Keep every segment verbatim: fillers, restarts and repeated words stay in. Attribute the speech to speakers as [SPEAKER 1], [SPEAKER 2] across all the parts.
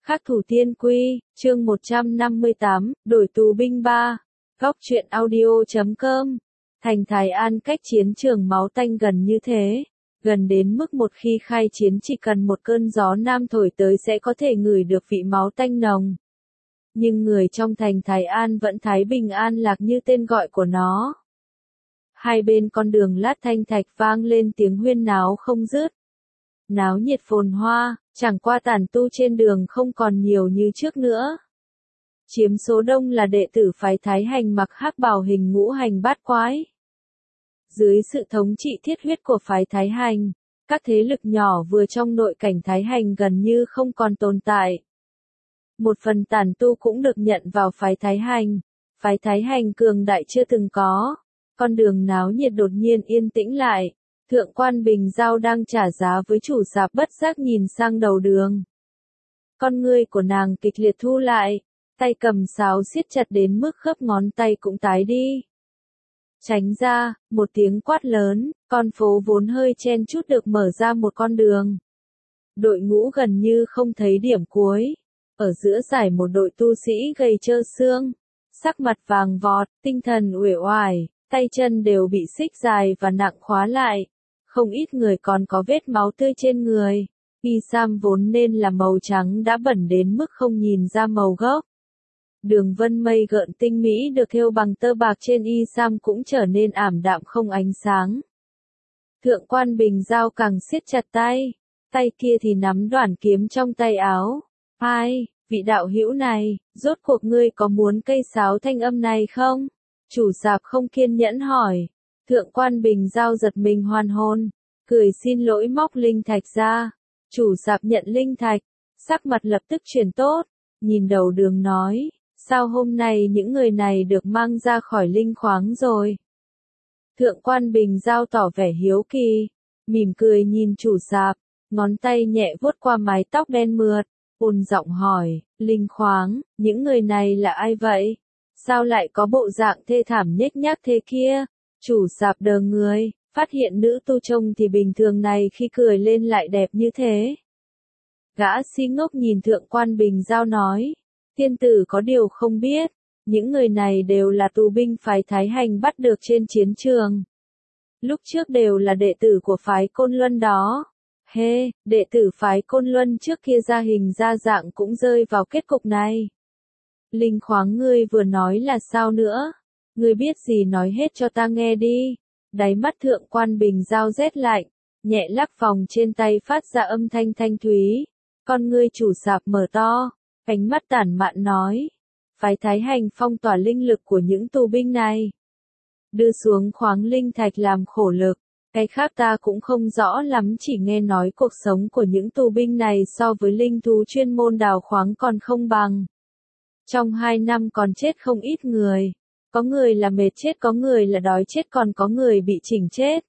[SPEAKER 1] Khắc thủ tiên quy, chương một trăm năm mươi tám, đổi tù binh ba. Góc truyện audio chấm com. Thành Thái An cách chiến trường máu tanh gần như thế, gần đến mức một khi khai chiến chỉ cần một cơn gió nam thổi tới sẽ có thể ngửi được vị máu tanh nồng. Nhưng người trong thành Thái An vẫn thái bình an lạc như tên gọi của nó. Hai bên con đường lát thanh thạch vang lên tiếng huyên náo không dứt. Náo nhiệt phồn hoa, chẳng qua tản tu trên đường không còn nhiều như trước nữa. Chiếm số đông là đệ tử phái Thái Hành mặc hắc bào hình ngũ hành bát quái. Dưới sự thống trị thiết huyết của phái Thái Hành, các thế lực nhỏ vừa trong nội cảnh Thái Hành gần như không còn tồn tại. Một phần tản tu cũng được nhận vào phái Thái Hành. Phái Thái Hành cường đại chưa từng có. Con đường náo nhiệt đột nhiên yên tĩnh lại. Thượng quan Bình Giao đang trả giá với chủ sạp bất giác nhìn sang đầu đường. Con ngươi của nàng kịch liệt thu lại, tay cầm sáo siết chặt đến mức khớp ngón tay cũng tái đi. Tránh ra, một tiếng quát lớn, con phố vốn hơi chen chúc được mở ra một con đường. Đội ngũ gần như không thấy điểm cuối. Ở giữa giải một đội tu sĩ gầy trơ xương, sắc mặt vàng vọt, tinh thần uể oải, tay chân đều bị xích dài và nặng khóa lại. Không ít người còn có vết máu tươi trên người. Y sam vốn nên là màu trắng đã bẩn đến mức không nhìn ra màu gốc. Đường vân mây gợn tinh mỹ được thêu bằng tơ bạc trên y sam cũng trở nên ảm đạm không ánh sáng. Thượng quan Bình Giao càng siết chặt tay, tay kia thì nắm đoản kiếm trong tay áo. Ai, vị đạo hữu này, rốt cuộc ngươi có muốn cây sáo thanh âm này không? Chủ sạp không kiên nhẫn hỏi. Thượng quan Bình Giao giật mình hoàn hồn, cười xin lỗi móc linh thạch ra. Chủ sạp nhận linh thạch, sắc mặt lập tức chuyển tốt, nhìn đầu đường nói, sao hôm nay những người này được mang ra khỏi linh khoáng rồi? Thượng quan Bình Giao tỏ vẻ hiếu kỳ, mỉm cười nhìn chủ sạp, ngón tay nhẹ vuốt qua mái tóc đen mượt, ôn giọng hỏi, linh khoáng, những người này là ai vậy? Sao lại có bộ dạng thê thảm nhếch nhác thế kia? Chủ sạp đờ người, phát hiện nữ tu trông thì bình thường này khi cười lên lại đẹp như thế. Gã si ngốc nhìn thượng quan Bình Giao nói, tiên tử có điều không biết, những người này đều là tù binh phái Thái Hành bắt được trên chiến trường. Lúc trước đều là đệ tử của phái Côn Luân đó. Hê, hey, đệ tử phái Côn Luân trước kia ra hình ra dạng cũng rơi vào kết cục này. Linh khoáng ngươi vừa nói là sao nữa? Ngươi biết gì nói hết cho ta nghe đi. Đáy mắt thượng quan Bình Giao rét lạnh, nhẹ lắc vòng trên tay phát ra âm thanh thanh thúy. Con ngươi chủ sạp mở to, ánh mắt tản mạn nói. Phái Thái Hành phong tỏa linh lực của những tù binh này. Đưa xuống khoáng linh thạch làm khổ lực. Cái khác ta cũng không rõ lắm, chỉ nghe nói cuộc sống của những tù binh này so với linh thú chuyên môn đào khoáng còn không bằng. Trong hai năm còn chết không ít người. Có người là mệt chết, có người là đói chết, còn có người bị chỉnh chết.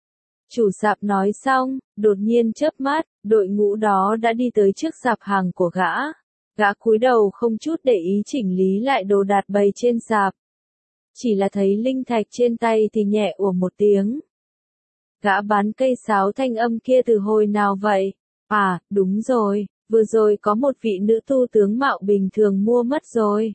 [SPEAKER 1] Chủ sạp nói xong, đột nhiên chớp mắt, đội ngũ đó đã đi tới trước sạp hàng của gã. Gã cúi đầu không chút để ý chỉnh lý lại đồ đạc bày trên sạp. Chỉ là thấy linh thạch trên tay thì nhẹ ủa một tiếng. Gã bán cây sáo thanh âm kia từ hồi nào vậy? À, đúng rồi, vừa rồi có một vị nữ tu tướng mạo bình thường mua mất rồi.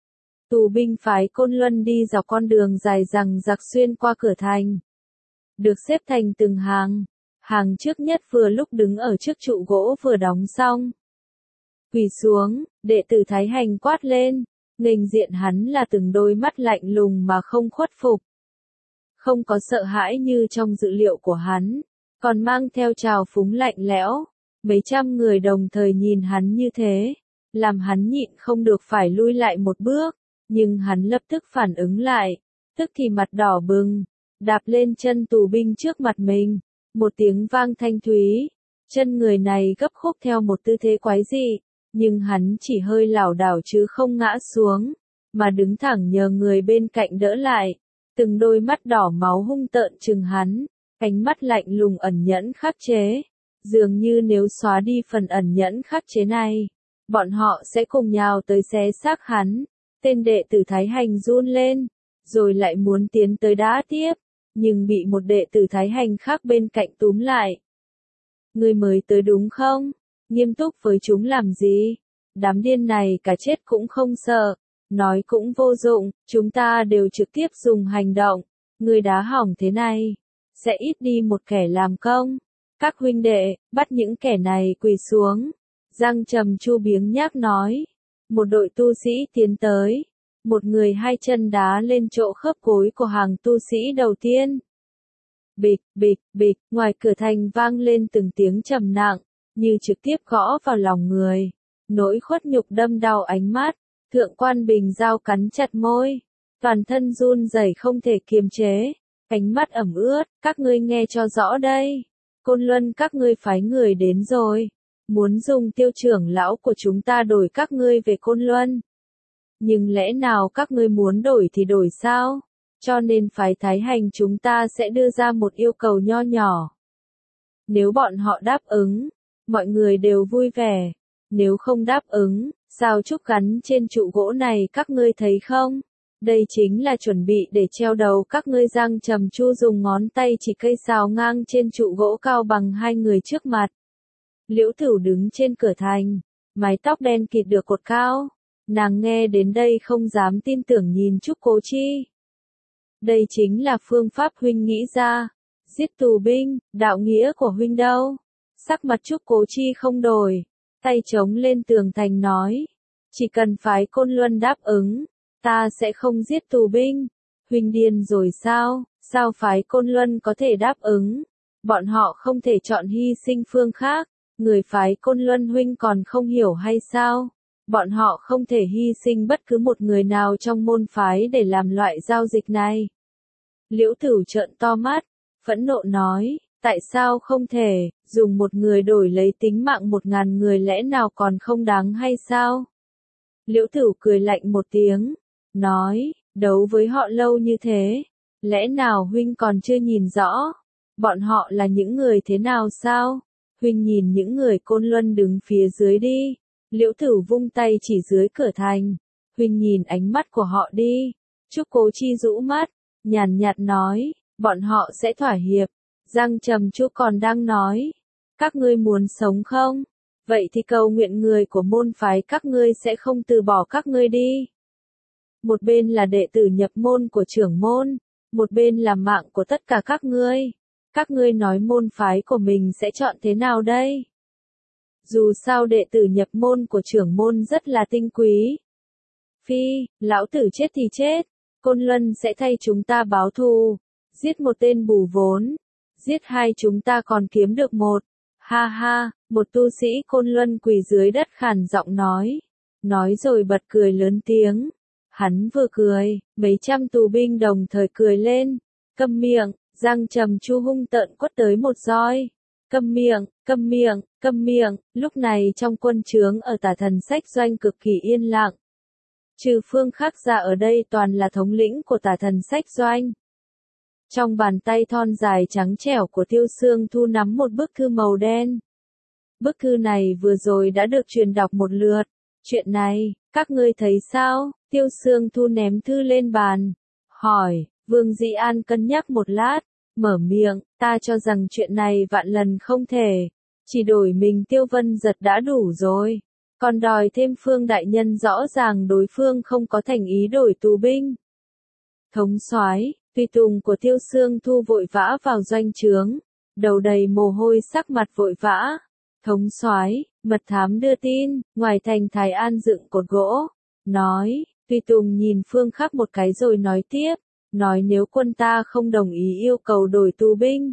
[SPEAKER 1] Tù binh phái Côn Luân đi dọc con đường dài rằng giặc xuyên qua cửa thành. Được xếp thành từng hàng. Hàng trước nhất vừa lúc đứng ở trước trụ gỗ vừa đóng xong. Quỳ xuống, đệ tử Thái Hành quát lên. Nghênh diện hắn là từng đôi mắt lạnh lùng mà không khuất phục. Không có sợ hãi như trong dự liệu của hắn, còn mang theo trào phúng lạnh lẽo. Mấy trăm người đồng thời nhìn hắn như thế, làm hắn nhịn không được phải lui lại một bước. Nhưng hắn lập tức phản ứng lại, tức thì mặt đỏ bừng, đạp lên chân tù binh trước mặt mình, một tiếng vang thanh thúy, chân người này gấp khúc theo một tư thế quái dị, nhưng hắn chỉ hơi lảo đảo chứ không ngã xuống, mà đứng thẳng nhờ người bên cạnh đỡ lại, từng đôi mắt đỏ máu hung tợn trừng hắn, ánh mắt lạnh lùng ẩn nhẫn khắc chế, dường như nếu xóa đi phần ẩn nhẫn khắc chế này, bọn họ sẽ cùng nhào tới xé xác hắn. Tên đệ tử Thái Hành run lên, rồi lại muốn tiến tới đá tiếp, nhưng bị một đệ tử Thái Hành khác bên cạnh túm lại. Ngươi mới tới đúng không? Nghiêm túc với chúng làm gì? đám điên này cả chết cũng không sợ, nói cũng vô dụng, chúng ta đều trực tiếp dùng hành động, người đá hỏng thế này, sẽ ít đi một kẻ làm công. Các huynh đệ, bắt những kẻ này quỳ xuống. Giang Trầm Chu biếng nhác nói. Một đội tu sĩ tiến tới. Một người hai chân đá lên chỗ khớp gối của hàng tu sĩ đầu tiên. Bịch, bịch, bịch, ngoài cửa thành vang lên từng tiếng trầm nặng, như trực tiếp gõ vào lòng người. Nỗi khuất nhục đâm đau ánh mắt, Thượng Quan Bình Giao cắn chặt môi, toàn thân run rẩy không thể kiềm chế, ánh mắt ẩm ướt, các ngươi nghe cho rõ đây. Côn Luân các ngươi phái người đến rồi, muốn dùng Tiêu trưởng lão của chúng ta đổi các ngươi về Côn Luân. Nhưng lẽ nào các ngươi muốn đổi thì đổi sao? Cho nên phái Thái Hành chúng ta sẽ đưa ra một yêu cầu nho nhỏ. Nếu bọn họ đáp ứng, mọi người đều vui vẻ. Nếu không đáp ứng, sao trúc gắn trên trụ gỗ này các ngươi thấy không? Đây chính là chuẩn bị để treo đầu các ngươi. Giang Trầm Chu dùng ngón tay chỉ cây sào ngang trên trụ gỗ cao bằng hai người trước mặt. Liễu Tửu đứng trên cửa thành, mái tóc đen kịt được cột cao. Nàng nghe đến đây không dám tin tưởng nhìn Trúc Cố Chi. Đây chính là phương pháp huynh nghĩ ra. Giết tù binh, đạo nghĩa của huynh đâu? Sắc mặt Trúc Cố Chi không đổi, tay chống lên tường thành nói. Chỉ cần phái Côn Luân đáp ứng, ta sẽ không giết tù binh. Huynh điên rồi sao? Sao phái Côn Luân có thể đáp ứng? Bọn họ không thể chọn hy sinh phương khác. Người phái Côn Luân huynh còn không hiểu hay sao? Bọn họ không thể hy sinh bất cứ một người nào trong môn phái để làm loại giao dịch này. Liễu Tửu trợn to mắt, phẫn nộ nói, tại sao không thể, dùng một người đổi lấy tính mạng một ngàn người lẽ nào còn không đáng hay sao? Liễu Tửu cười lạnh một tiếng, nói, đấu với họ lâu như thế, lẽ nào huynh còn chưa nhìn rõ, bọn họ là những người thế nào sao? Huynh nhìn những người Côn Luân đứng phía dưới đi. Liễu Tửu vung tay chỉ dưới cửa thành. Huynh nhìn ánh mắt của họ đi. Trúc Cố Chi rũ mắt, nhàn nhạt nói, bọn họ sẽ thỏa hiệp. Giang Trầm Chu còn đang nói, các ngươi muốn sống không? Vậy thì cầu nguyện người của môn phái các ngươi sẽ không từ bỏ các ngươi đi. Một bên là đệ tử nhập môn của trưởng môn, một bên là mạng của tất cả các ngươi. Các ngươi nói môn phái của mình sẽ chọn thế nào đây? Dù sao đệ tử nhập môn của trưởng môn rất là tinh quý. Phi, lão tử chết thì chết, Côn Luân sẽ thay chúng ta báo thù. Giết một tên bù vốn, giết hai chúng ta còn kiếm được một. Ha ha, một tu sĩ Côn Luân quỳ dưới đất khàn giọng nói. Nói rồi bật cười lớn tiếng. Hắn vừa cười, mấy trăm tù binh đồng thời cười lên. Câm miệng, Giang Trầm Chu hung tợn quất tới một roi. Câm miệng, câm miệng, câm miệng, lúc này trong quân trướng ở Tả Thần Sách Doanh cực kỳ yên lặng. Trừ Phương Khắc ra ở đây toàn là thống lĩnh của Tả Thần Sách Doanh. Trong bàn tay thon dài trắng trẻo của Tiêu Xương Thu nắm một bức thư màu đen. Bức thư này vừa rồi đã được truyền đọc một lượt. Chuyện này, các ngươi thấy sao? Tiêu Xương Thu ném thư lên bàn. Hỏi, Vương Dĩ An cân nhắc một lát. Mở miệng, ta cho rằng chuyện này vạn lần không thể. Chỉ đổi mình Tiêu Vân Giật đã đủ rồi. Còn đòi thêm Phương đại nhân rõ ràng đối phương không có thành ý đổi tù binh. Thống soái, tùy tùng của Tiêu Xương Thu vội vã vào doanh trướng, đầu đầy mồ hôi sắc mặt vội vã. Thống soái, mật thám đưa tin, ngoài thành Thái An dựng cột gỗ, nói, tùy tùng nhìn Phương Khắc một cái rồi nói tiếp, nói nếu quân ta không đồng ý yêu cầu đổi tù binh.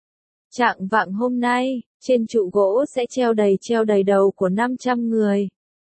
[SPEAKER 1] Trạng vạng hôm nay, trên trụ gỗ sẽ treo đầy treo đầy đầu của năm trăm người.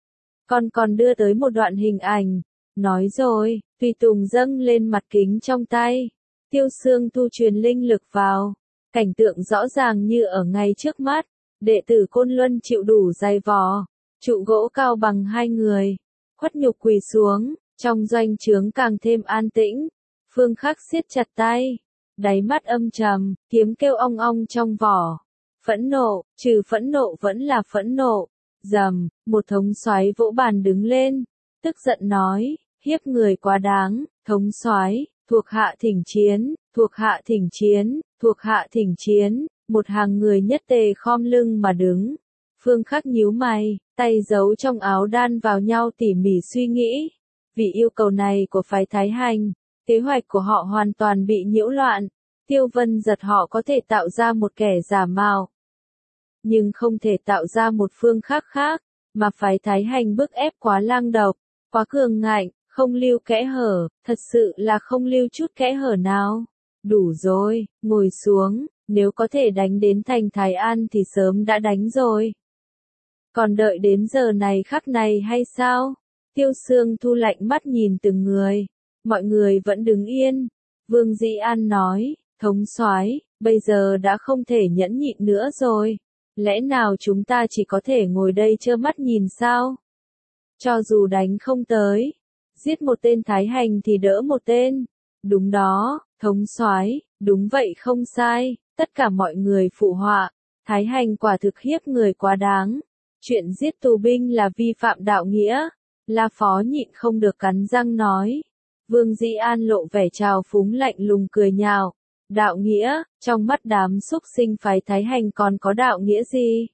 [SPEAKER 1] Còn còn đưa tới một đoạn hình ảnh, nói rồi, tùy tùng dâng lên mặt kính trong tay. Tiêu Xương Thu truyền linh lực vào, cảnh tượng rõ ràng như ở ngay trước mắt, đệ tử Côn Luân chịu đủ dày vò, trụ gỗ cao bằng hai người, khuất nhục quỳ xuống, trong doanh trướng càng thêm an tĩnh. Phương Khắc siết chặt tay, đáy mắt âm trầm, kiếm kêu ong ong trong vỏ. Phẫn nộ, trừ phẫn nộ vẫn là phẫn nộ. Rầm, một thống soái vỗ bàn đứng lên, tức giận nói, hiếp người quá đáng, thống soái, thuộc hạ thỉnh chiến, thuộc hạ thỉnh chiến, thuộc hạ thỉnh chiến, một hàng người nhất tề khom lưng mà đứng. Phương Khắc nhíu mày, tay giấu trong áo đan vào nhau tỉ mỉ suy nghĩ. Vì yêu cầu này của phái Thái Hành, kế hoạch của họ hoàn toàn bị nhiễu loạn. Tiêu Vân Giật họ có thể tạo ra một kẻ giả mạo, nhưng không thể tạo ra một Phương Khắc khác, mà phái Thái Hành bức ép quá lang độc, quá cường ngạnh, không lưu kẽ hở, thật sự là không lưu chút kẽ hở nào. Đủ rồi, ngồi xuống, nếu có thể đánh đến thành Thái An thì sớm đã đánh rồi. Còn đợi đến giờ này khắc này hay sao? Tiêu Sương Thu lạnh mắt nhìn từng người, mọi người vẫn đứng yên. Vương Dĩ An nói, thống soái, bây giờ đã không thể nhẫn nhịn nữa rồi. Lẽ nào chúng ta chỉ có thể ngồi đây trơ mắt nhìn sao? Cho dù đánh không tới, giết một tên Thái Hành thì đỡ một tên. Đúng đó, thống soái, đúng vậy không sai, tất cả mọi người phụ họa. Thái Hành quả thực hiếp người quá đáng. Chuyện giết tù binh là vi phạm đạo nghĩa. La Phó nhịn không được cắn răng nói. Vương Dĩ An lộ vẻ trào phúng lạnh lùng cười nhạo. Đạo nghĩa, trong mắt đám xúc sinh phái Thái Hành còn có đạo nghĩa gì?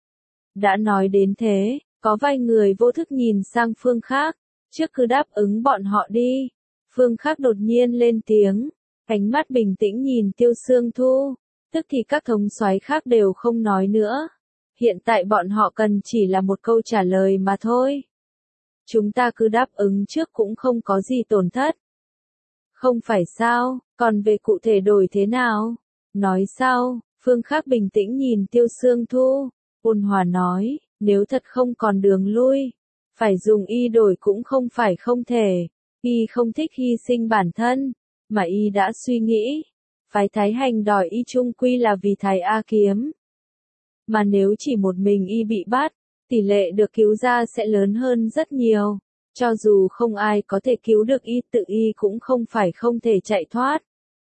[SPEAKER 1] Đã nói đến thế, có vài người vô thức nhìn sang Phương Khắc, trước cứ đáp ứng bọn họ đi. Phương Khắc đột nhiên lên tiếng, ánh mắt bình tĩnh nhìn Tiêu Sương Thu, tức thì các thống soái khác đều không nói nữa. Hiện tại bọn họ cần chỉ là một câu trả lời mà thôi. Chúng ta cứ đáp ứng trước cũng không có gì tổn thất. Không phải sao, còn về cụ thể đổi thế nào? Nói sao? Phương Khắc bình tĩnh nhìn Tiêu Sương Thu, ôn hòa nói, nếu thật không còn đường lui, phải dùng y đổi cũng không phải không thể. Y không thích hy sinh bản thân, mà y đã suy nghĩ, phái Thái Hành đòi y chung quy là vì Thái A Kiếm. Mà nếu chỉ một mình y bị bắt, tỷ lệ được cứu ra sẽ lớn hơn rất nhiều. Cho dù không ai có thể cứu được y, tự y cũng không phải không thể chạy thoát.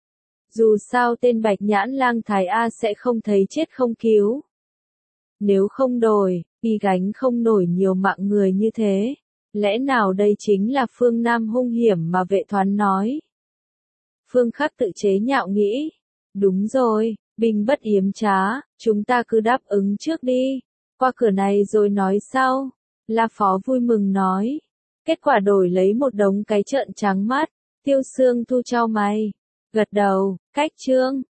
[SPEAKER 1] Dù sao tên Bạch Nhãn Lang Thái A sẽ không thấy chết không cứu. Nếu không đổi, y gánh không nổi nhiều mạng người như thế. Lẽ nào đây chính là phương Nam hung hiểm mà Vệ Thoán nói? Phương Khắc tự chế nhạo nghĩ. Đúng rồi, binh bất yếm trá, chúng ta cứ đáp ứng trước đi. Qua cửa này rồi nói sau. La Phó vui mừng nói. Kết quả đổi lấy một đống cái trợn trắng mắt. Tiêu Sương Thu chau mày, gật đầu, cách chương.